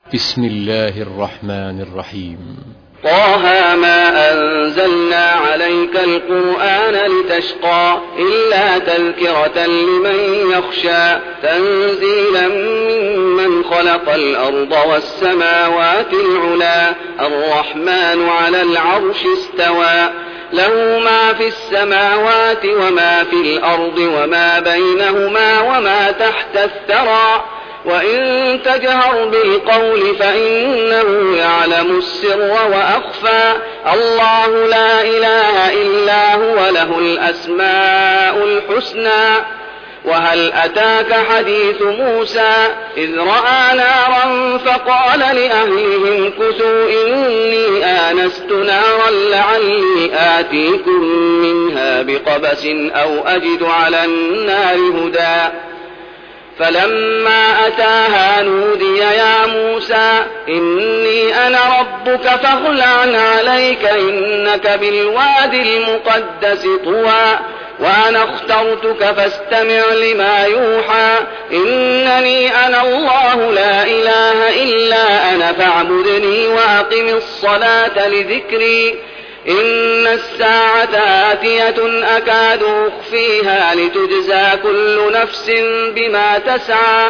بسم الله الرحمن الرحيم. طه ما أنزلنا عليك القرآن لتشقى إلا تذكرة لمن يخشى تنزيلا ممن خلق الأرض والسماوات العلا الرحمن على العرش استوى له ما في السماوات وما في الأرض وما بينهما وما تحت الثرى وإن تجهر بالقول فإنه يعلم السر وأخفى الله لا إله إلا هو له الأسماء الحسنى وهل أتاك حديث موسى إذ رأى نارا فقال لأهلهم كثوا إني آنست نارا لعلي آتيكم منها بقبس أو أجد على النار هدى فلما أتاها نودي يا موسى إني أنا ربك فاخلع عليك إنك بالواد المقدس طوى وأنا اخترتك فاستمع لما يوحى إنني أنا الله لا إله إلا أنا فاعبدني وأقم الصلاة لذكري إن الساعة آتية أكاد أخفيها لتجزى كل نفس بما تسعى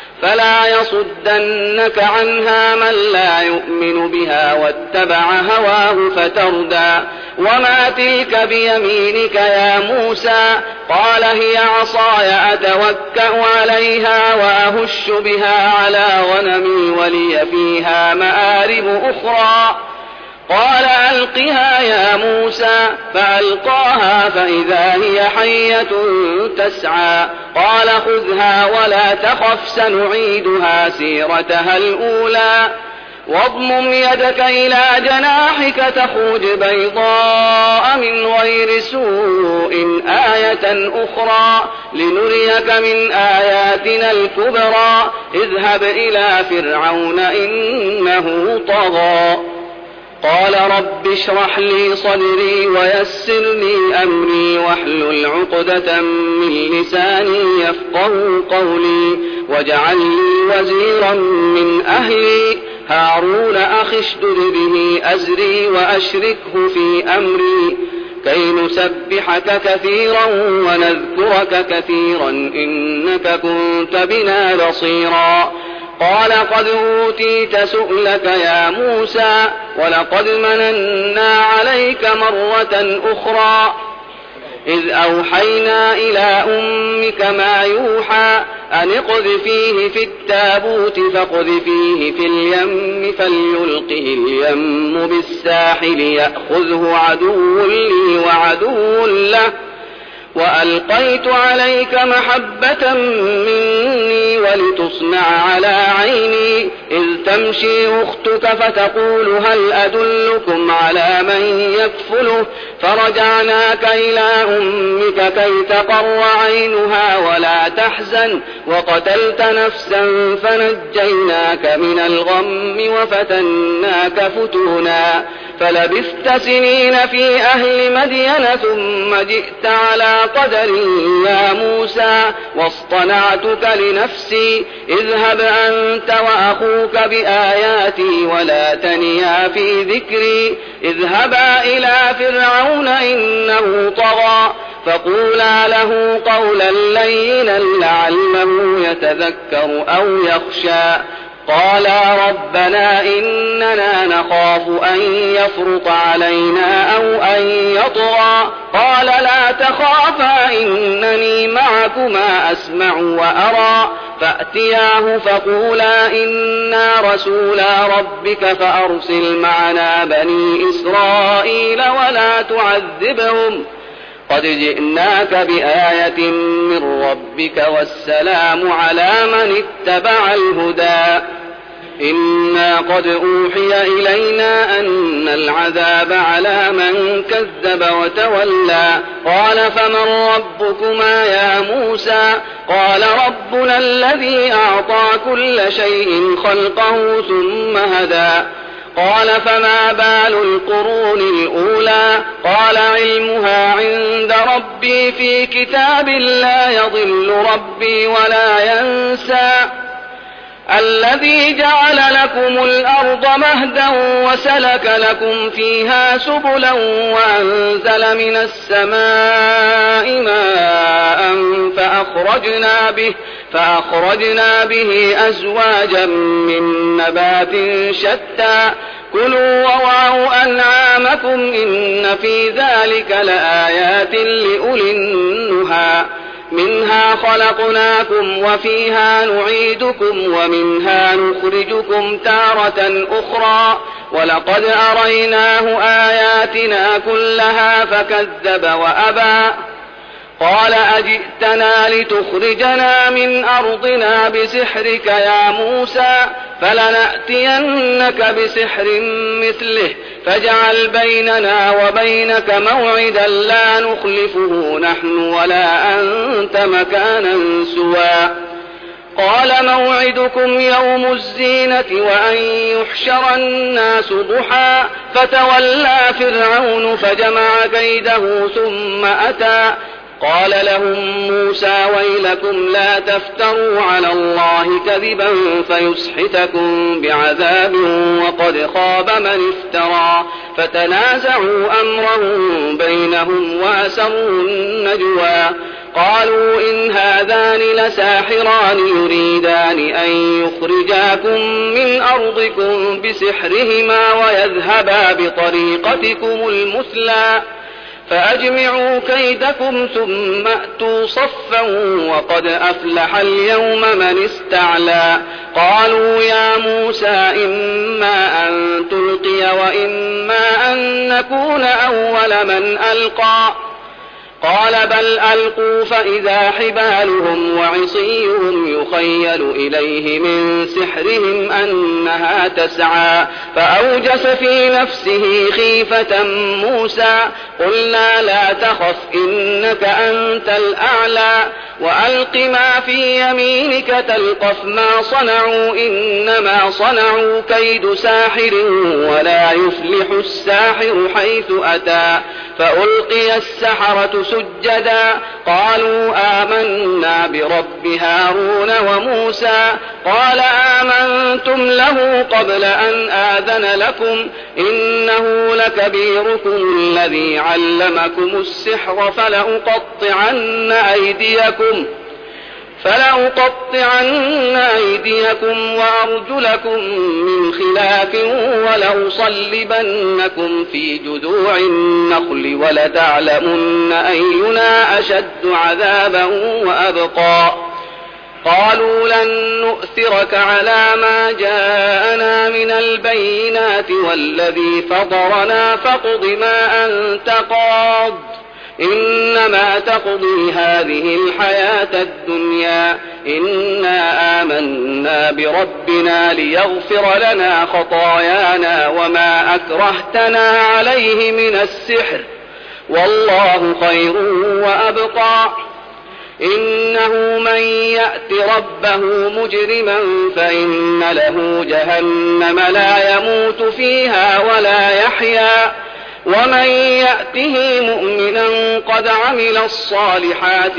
فلا يصدنك عنها من لا يؤمن بها واتبع هواه فتردى وما تلك بيمينك يا موسى قال هي عصاي أتوكأ عليها وأهش بها على غنمي ولي فيها مآرب أخرى قال ألقها يا موسى فألقاها فإذا هي حية تسعى قال خذها ولا تخف سنعيدها سيرتها الأولى واضمم يدك إلى جناحك تخرج بيضاء من غير سوء آية أخرى لنريك من آياتنا الكبرى اذهب إلى فرعون إنه طغى قال رب اشرح لي صدري ويسر لي أمري واحلل عقدة من لساني يفقه قولي واجعل لي وزيرا من أهلي هارون أخي اشدد به أزري وأشركه في أمري كي نسبحك كثيرا ونذكرك كثيرا إنك كنت بنا بصيرا قال قد أوتيت سؤلك يا موسى ولقد مننا عليك مرة أخرى إذ أوحينا إلى أمك ما يوحى أن اقذفيه في التابوت فاقذفيه في اليم فليلقه اليم بالساحل يأخذه عدو لي وعدو له وألقيت عليك محبة مني ولتصنع على عيني إذ تمشي أختك فتقول هل أدلكم على من يكفله فرجعناك إلى أمك كي تقر عينها ولا تحزن وقتلت نفسا فنجيناك من الغم وفتناك فتونا فلبثت سنين في أهل مدين ثم جئت على قدر يا موسى واصطنعتك لنفسي اذهب أنت وأخوك بآياتي ولا تنيا في ذكري اذهبا إلى فرعون إنه طغى فقولا له قولا لينا لعله يتذكر أو يخشى قالا ربنا إننا نخاف أن يفرط علينا أو أن يطغى قال لا تخافا إنني معكما أسمع وأرى فأتياه فقولا إنا رسولا ربك فأرسل معنا بني إسرائيل ولا تعذبهم قد جئناك بآية من ربك والسلام على من اتبع الهدى إنا قد أوحي إلينا أن العذاب على من كذب وتولى قال فمن ربكما يا موسى قال ربنا الذي أعطى كل شيء خلقه ثم هدى قال فما بال القرون الأولى قال علمها عند ربي في كتاب لا يضل ربي ولا ينسى الذي جعل لكم الأرض مهدا وسلك لكم فيها سبلا وأنزل من السماء ماء فأخرجنا به أزواجا من نبات شتى كلوا وارعوا أنعامكم إن في ذلك لآيات لأولي النهى منها خلقناكم وفيها نعيدكم ومنها نخرجكم تارة أخرى ولقد أريناه آياتنا كلها فكذب وأبى قال أجئتنا لتخرجنا من أرضنا بسحرك يا موسى فلنأتينك بسحر مثله فاجعل بيننا وبينك موعدا لا نخلفه نحن ولا أنت مكانا سوى قال موعدكم يوم الزينة وأن يحشر الناس ضحى فتولى فرعون فجمع كيده ثم أتى قال لهم موسى ويلكم لا تفتروا على الله كذبا فيسحتكم بعذاب وقد خاب من افترى فتنازعوا أمرهم بينهم وأسروا النجوى قالوا إن هذان لساحران يريدان أن يخرجاكم من أرضكم بسحرهما ويذهبا بطريقتكم المثلى فأجمعوا كيدكم ثم أتوا صفا وقد أفلح اليوم من استعلى قالوا يا موسى إما أن تلقي وإما أن نكون أول من ألقى قال بل ألقوا فإذا حبالهم وعصيهم يخيل إليه من سحرهم أنها تسعى فأوجس في نفسه خيفة موسى قلنا لا تخف إنك أنت الأعلى وألق ما في يمينك تلقف ما صنعوا إنما صنعوا كيد ساحر ولا يفلح الساحر حيث أتى فألقي السحرة سجدا قالوا آمنا برب هارون وموسى قال آمنتم له قبل أن آذن لكم إنه لكبيركم الذي علمكم السحر فلأقطعن أيديكم وأرجلكم من خلاف ولأصلبنكم في جذوع النخل ولتعلمن أينا أشد عذابا وأبقى قالوا لن نؤثرك على ما جاءنا من البينات والذي فطرنا فاقض ما أنت قاض إنما تقضي هذه الحياة الدنيا إنا آمنا بربنا ليغفر لنا خطايانا وما أكرهتنا عليه من السحر والله خير وأبقى إنه من يأت ربه مجرما فإن له جهنم لا يموت فيها ولا يحيا ومن يأته مؤمنا قد عمل الصالحات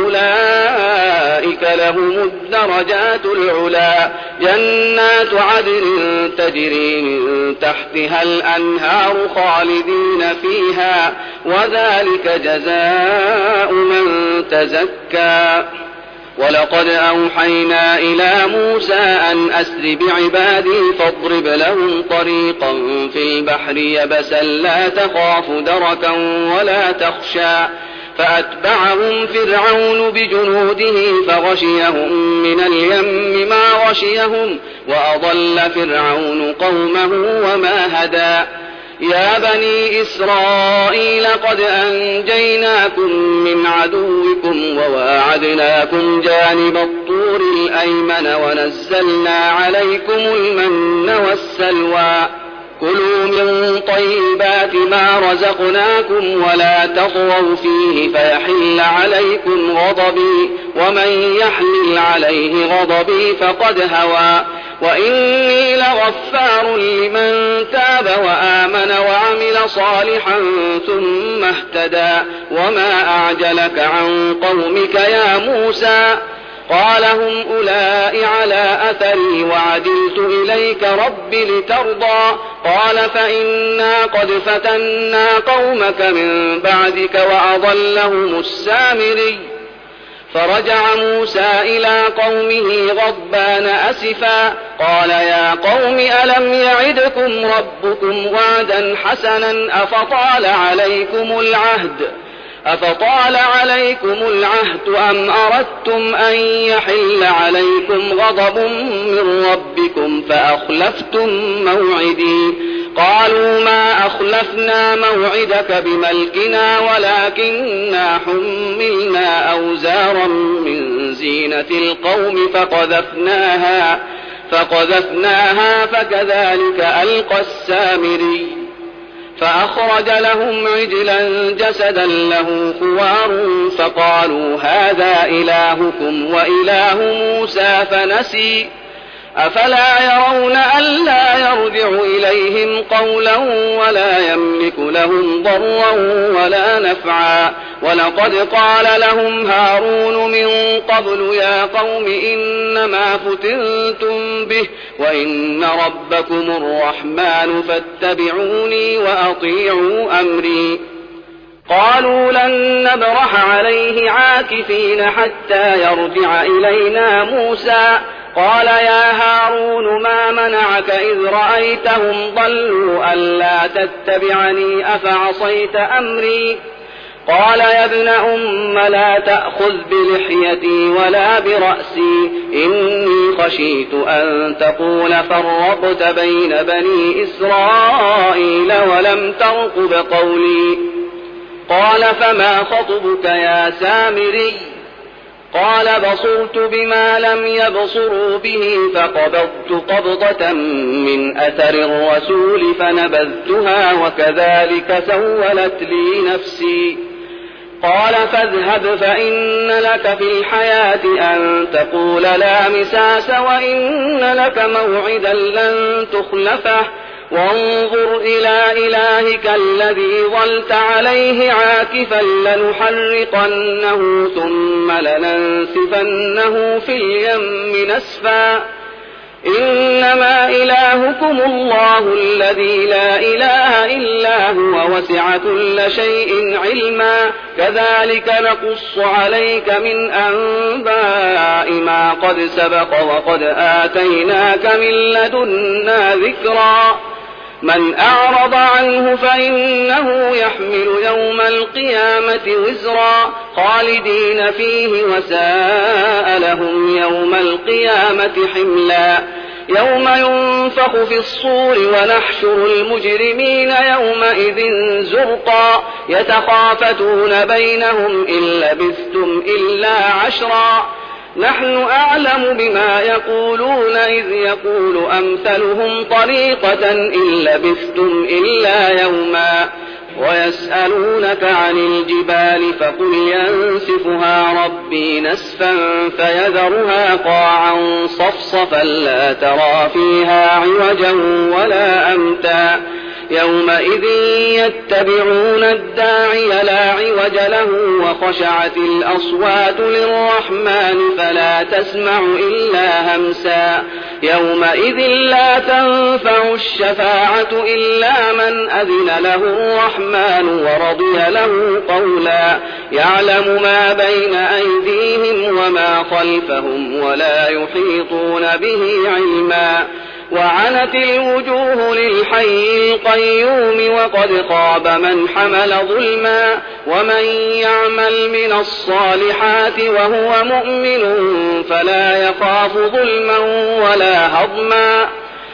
فأولئك لهم الدرجات العلا جنات عدن تجري من تحتها الأنهار خالدين فيها وذلك جزاء من تزكى ولقد أوحينا إلى موسى أن أسر بعبادي فاضرب لهم طريقا في البحر يبسا لا تخاف دركا ولا تخشى فأتبعهم فرعون بجنوده فغشيهم من اليم ما غشيهم وأضل فرعون قومه وما هدى يا بني إسرائيل قد أنجيناكم من عدوكم وواعدناكم جانب الطور الأيمن ونزلنا عليكم المن والسلوى كلوا من طيبات ما رزقناكم ولا تطغوا فيه فيحل عليكم غضبي ومن يحلل عليه غضبي فقد هوى وإني لغفار لمن تاب وآمن وعمل صالحا ثم اهتدى وما أعجلك عن قومك يا موسى قال هم أولئك على أثري وعجلت إليك رب لترضى قال فإنا قد فتنا قومك من بعدك وأضلهم السامري فرجع موسى إلى قومه غضبان أسفا قال يا قوم ألم يعدكم ربكم وعدا حسنا أفطال عليكم العهد أم أردتم أن يحل عليكم غضب من ربكم فأخلفتم موعدي قالوا ما أخلفنا موعدك بملكنا ولكننا حملنا أوزارا من زينة القوم فقذفناها فكذلك ألقى السامري فأخرج لهم عجلا جسدا له خوار فقالوا هذا إلهكم وإله موسى فنسي أفلا يرون ألا يرجع إليهم قولا ولا يملك لهم ضرا ولا نفعا ولقد قال لهم هارون من قبل يا قوم إنما فتنتم به وإن ربكم الرحمن فاتبعوني وأطيعوا أمري قالوا لن نبرح عليه عاكفين حتى يرجع إلينا موسى قال يا هارون ما منعك إذ رأيتهم ضلوا ألا تتبعني أفعصيت أمري قال يا ابن أم لا تأخذ بلحيتي ولا برأسي إني خشيت أن تقول فرقت بين بني إسرائيل ولم ترقب قولي قال فما خطبك يا سامري قال بصرت بما لم يبصروا به فقبضت قبضة من أثر الرسول فنبذتها وكذلك سولت لي نفسي قال فاذهب فإن لك في الحياة أن تقول لا مساس وإن لك موعدا لن تخلفه وانظر إلى إلهك الذي ظلت عليه عاكفا لنحرقنه ثم لننسفنه في اليم نسفا إنما إلهكم الله الذي لا إله إلا هو وسع كل شيء علما كذلك نقص عليك من أنباء ما قد سبق وقد آتيناك من لدنا ذكرا من أعرض عنه فإنه يحمل يوم القيامة وزرا خالدين فيه وساء لهم يوم القيامة حملا يوم ينفخ في الصور ونحشر المجرمين يومئذ زرقا يتخافتون بينهم إن لبثتم إلا عشرا نحن أعلم بما يقولون إذ يقول أمثلهم طريقة إن لبثتم إلا يوما ويسألونك عن الجبال فقل ينسفها ربي نسفا فيذرها قاعا صفصفا لا ترى فيها عوجا ولا أمتا يومئذ يتبعون الداعي لا عوج له وخشعت الأصوات للرحمن فلا تسمع إلا همسا يومئذ لا تنفع الشفاعة إلا من أذن له الرحمن ورضي له قولا يعلم ما بين أيديهم وما خلفهم ولا يحيطون به علما وعنت الوجوه للحي القيوم وقد خاب من حمل ظلما ومن يعمل من الصالحات وهو مؤمن فلا يخاف ظلما ولا هضما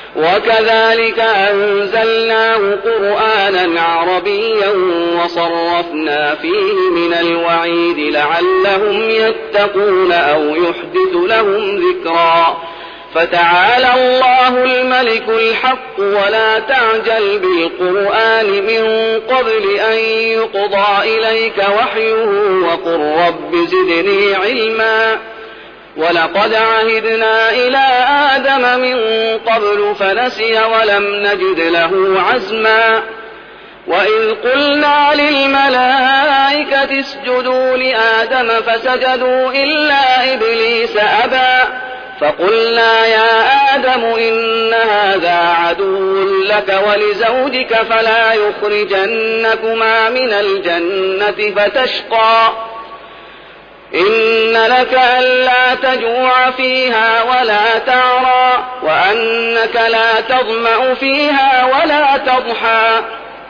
وكذلك أنزلناه قرآنا عربيا وصرفنا فيه من الوعيد لعلهم يتقون أو يحدث لهم ذكرا فتعالى الله الملك الحق ولا تعجل بالقرآن من قبل أن يقضى إليك وحيه وقل رب زدني علما ولقد عهدنا إلى آدم من قبل فنسي ولم نجد له عزما وإذ قلنا للملائكة اسجدوا لآدم فسجدوا إلا إبليس أبى فقلنا يا آدم إن هذا عدو لك ولزوجك فلا يخرجنكما من الجنة فتشقى إن لك ألا تجوع فيها ولا تعرى وأنك لا تظمأ فيها ولا تضحى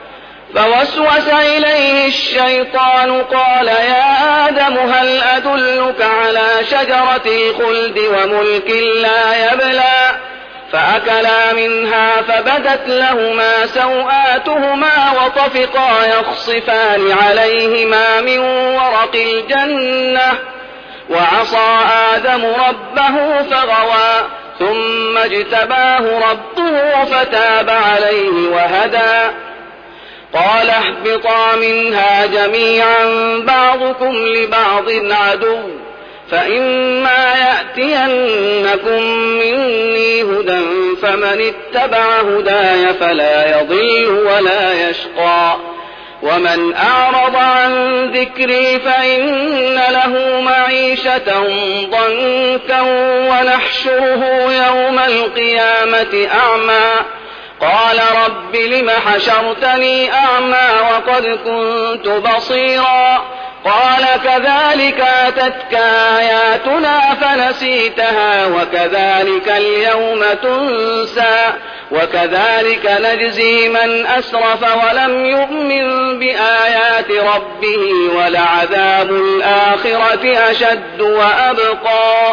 فوسوس إليه الشيطان قال يا آدم هل أدلك على شجرة الخلد وملك لا يبلى فأكلا منها فبدت لهما سوآتهما وطفقا يخصفان عليهما من ورق الجنة وعصى آدم ربه فغوى ثم اجتباه ربه فتاب عليه وهدى قال اهبطا منها جميعا بعضكم لبعض عدو فإما يأتينكم مني هدى فمن اتبع هداي فلا يضل ولا يشقى ومن أعرض عن ذكري فإن له معيشة ضنكا ونحشره يوم القيامة أعمى قال رب لم حشرتني أعمى وقد كنت بصيرا قال كذلك أتتك آياتنا فنسيتها وكذلك اليوم تنسى وكذلك نجزي من أسرف ولم يؤمن بآيات ربه ولعذاب الآخرة أشد وأبقى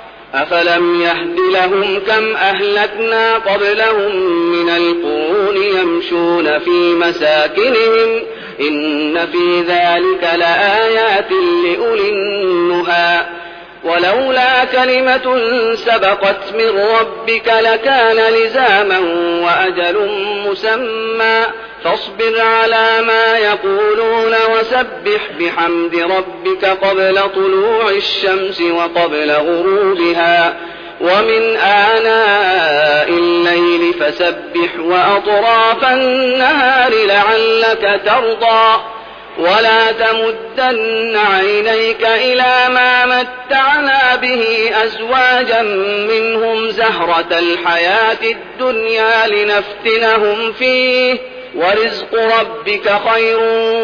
أفلم يهد لهم كم أهلكنا قبلهم من القرون يمشون في مساكنهم إن في ذلك لآيات لأولي النهى ولولا كلمة سبقت من ربك لكان لزاما وأجل مسمى فاصبر على ما يقولون وسبح بحمد ربك قبل طلوع الشمس وقبل غروبها ومن آناء الليل فسبح وأطراف النهار لعلك ترضى ولا تمدن عينيك إلى ما متعنا به أزواجا منهم زهرة الحياة الدنيا لنفتنهم فيه ورزق ربك خير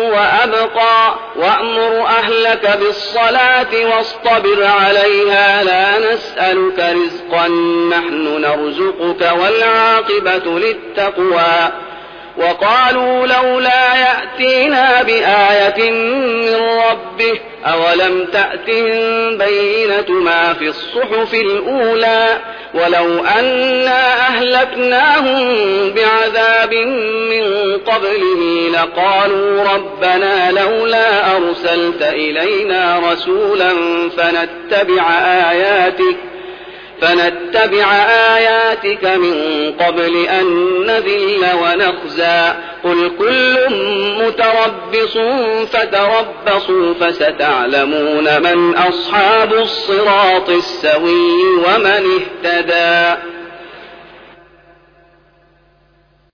وأبقى وأمر أهلك بالصلاة واصطبر عليها لا نسألك رزقا نحن نرزقك والعاقبة للتقوى وقالوا لولا يأتينا بآية من ربه أولم تأتهم بينة ما في الصحف الأولى ولو أنا أهلكناهم بعذاب من قبله لقالوا ربنا لولا أرسلت إلينا رسولا فنتبع آياتك من قبل أن نذل ونخزى قل كل متربص فتربصوا فستعلمون من أصحاب الصراط السوي ومن اهتدى